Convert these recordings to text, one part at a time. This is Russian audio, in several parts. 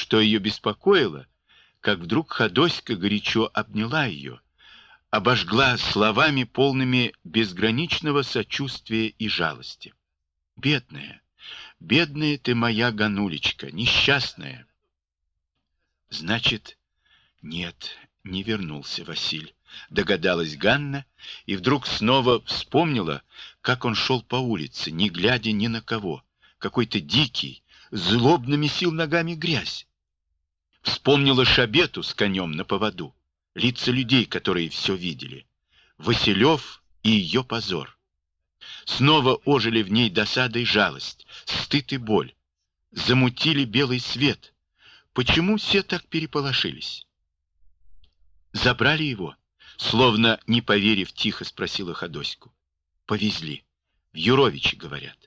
что ее беспокоило, как вдруг Ходоська горячо обняла ее, обожгла словами, полными безграничного сочувствия и жалости. «Бедная, бедная ты моя Ганулечка, несчастная!» «Значит, нет, не вернулся Василь», — догадалась Ганна, и вдруг снова вспомнила, как он шел по улице, не глядя ни на кого, какой-то дикий, злобно месил ногами грязь. Вспомнила Шабету с конем на поводу, лица людей, которые все видели, Василев и ее позор. Снова ожили в ней досада и жалость, стыд и боль. Замутили белый свет. Почему все так переполошились? Забрали его? Словно не поверив, тихо спросила Ходоську. Повезли. В Юровичи, говорят.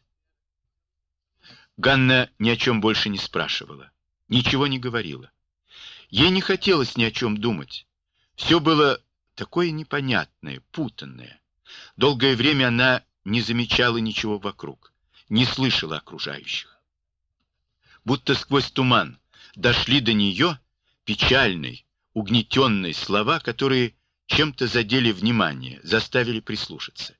Ганна ни о чем больше не спрашивала. Ничего не говорила. Ей не хотелось ни о чем думать. Все было такое непонятное, путанное. Долгое время она не замечала ничего вокруг, не слышала окружающих. Будто сквозь туман дошли до нее печальные, угнетенные слова, которые чем-то задели внимание, заставили прислушаться.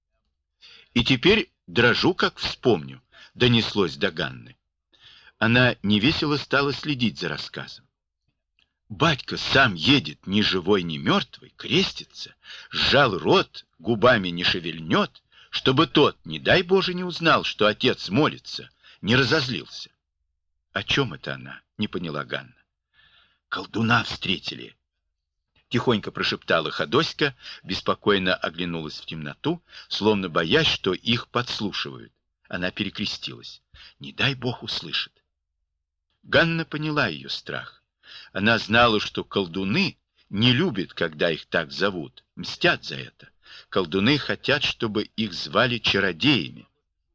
И теперь дрожу, как вспомню, донеслось до Ганны. Она невесело стала следить за рассказом. Батька сам едет, ни живой, ни мертвый, крестится, сжал рот, губами не шевельнет, чтобы тот, не дай Боже, не узнал, что отец молится, не разозлился. О чем это она? Не поняла Ганна. Колдуна встретили. Тихонько прошептала Ходоська, беспокойно оглянулась в темноту, словно боясь, что их подслушивают. Она перекрестилась. Не дай Бог услышит. Ганна поняла ее страх. Она знала, что колдуны не любят, когда их так зовут, мстят за это. Колдуны хотят, чтобы их звали чародеями.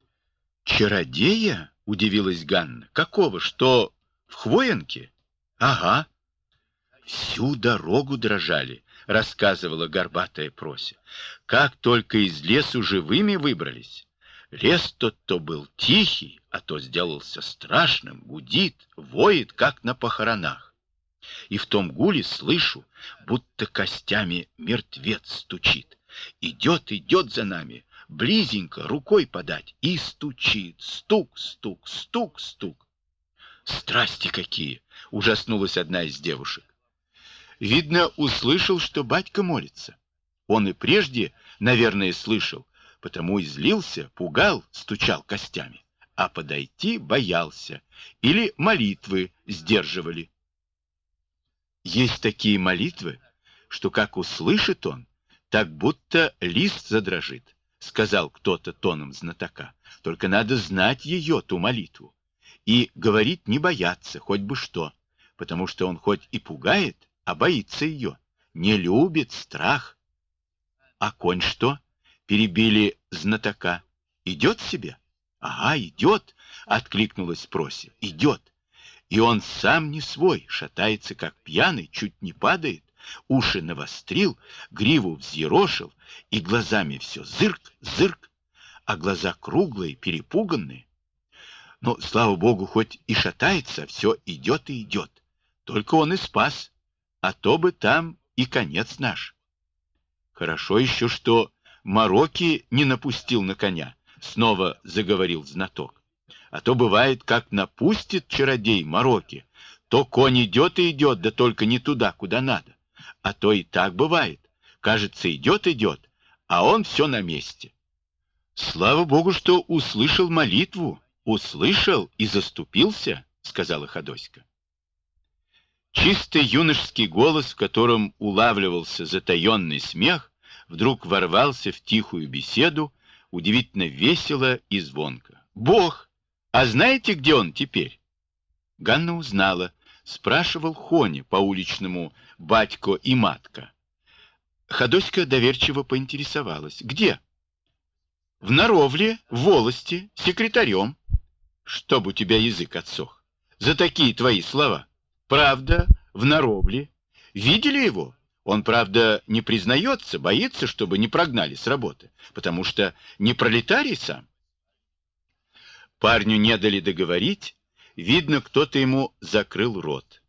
«Чародея?» — удивилась Ганна. «Какого? Что, в Хвоенке?» «Ага». «Всю дорогу дрожали», — рассказывала горбатая Прося. «Как только из лесу живыми выбрались. Лес тот то был тихий, а то сделался страшным, гудит, воет, как на похоронах. И в том гуле слышу, будто костями мертвец стучит. Идет, идет за нами, близенько, рукой подать, и стучит. Стук, стук, стук, стук. Страсти какие! Ужаснулась одна из девушек. Видно, услышал, что батька молится. Он и прежде, наверное, слышал, потому и злился, пугал, стучал костями. А подойти боялся. Или молитвы сдерживали. Есть такие молитвы, что как услышит он, так будто лист задрожит, сказал кто-то тоном знатока. Только надо знать ее, ту молитву. И говорить не бояться, хоть бы что, потому что он хоть и пугает, а боится ее. Не любит страх. А конь что? Перебили знатока. Идет себе? Ага, идет, откликнулась Прося. Идет. И он сам не свой, шатается, как пьяный, чуть не падает, уши навострил, гриву взъерошил, и глазами все зырк, зырк, а глаза круглые, перепуганные. Но, слава богу, хоть и шатается, все идет и идет. Только он и спас, а то бы там и конец наш. Хорошо еще, что мороки не напустил на коня, снова заговорил знаток. А то бывает, как напустит чародей мороки, то конь идет и идет, да только не туда, куда надо. А то и так бывает. Кажется, идет, идет, а он все на месте. Слава Богу, что услышал молитву, услышал и заступился, сказала Ходоська. Чистый юношеский голос, в котором улавливался затаенный смех, вдруг ворвался в тихую беседу, удивительно весело и звонко. Бог! А знаете, где он теперь? Ганна узнала. Спрашивал Хоня по уличному батько и матка. Ходоська доверчиво поинтересовалась. Где? В Наровле, в волости, секретарем. Чтоб у тебя язык отсох. За такие твои слова. Правда, в Наровле. Видели его? Он, правда, не признается, боится, чтобы не прогнали с работы, потому что не пролетарий сам. Парню не дали договорить, Видно, кто-то ему закрыл рот.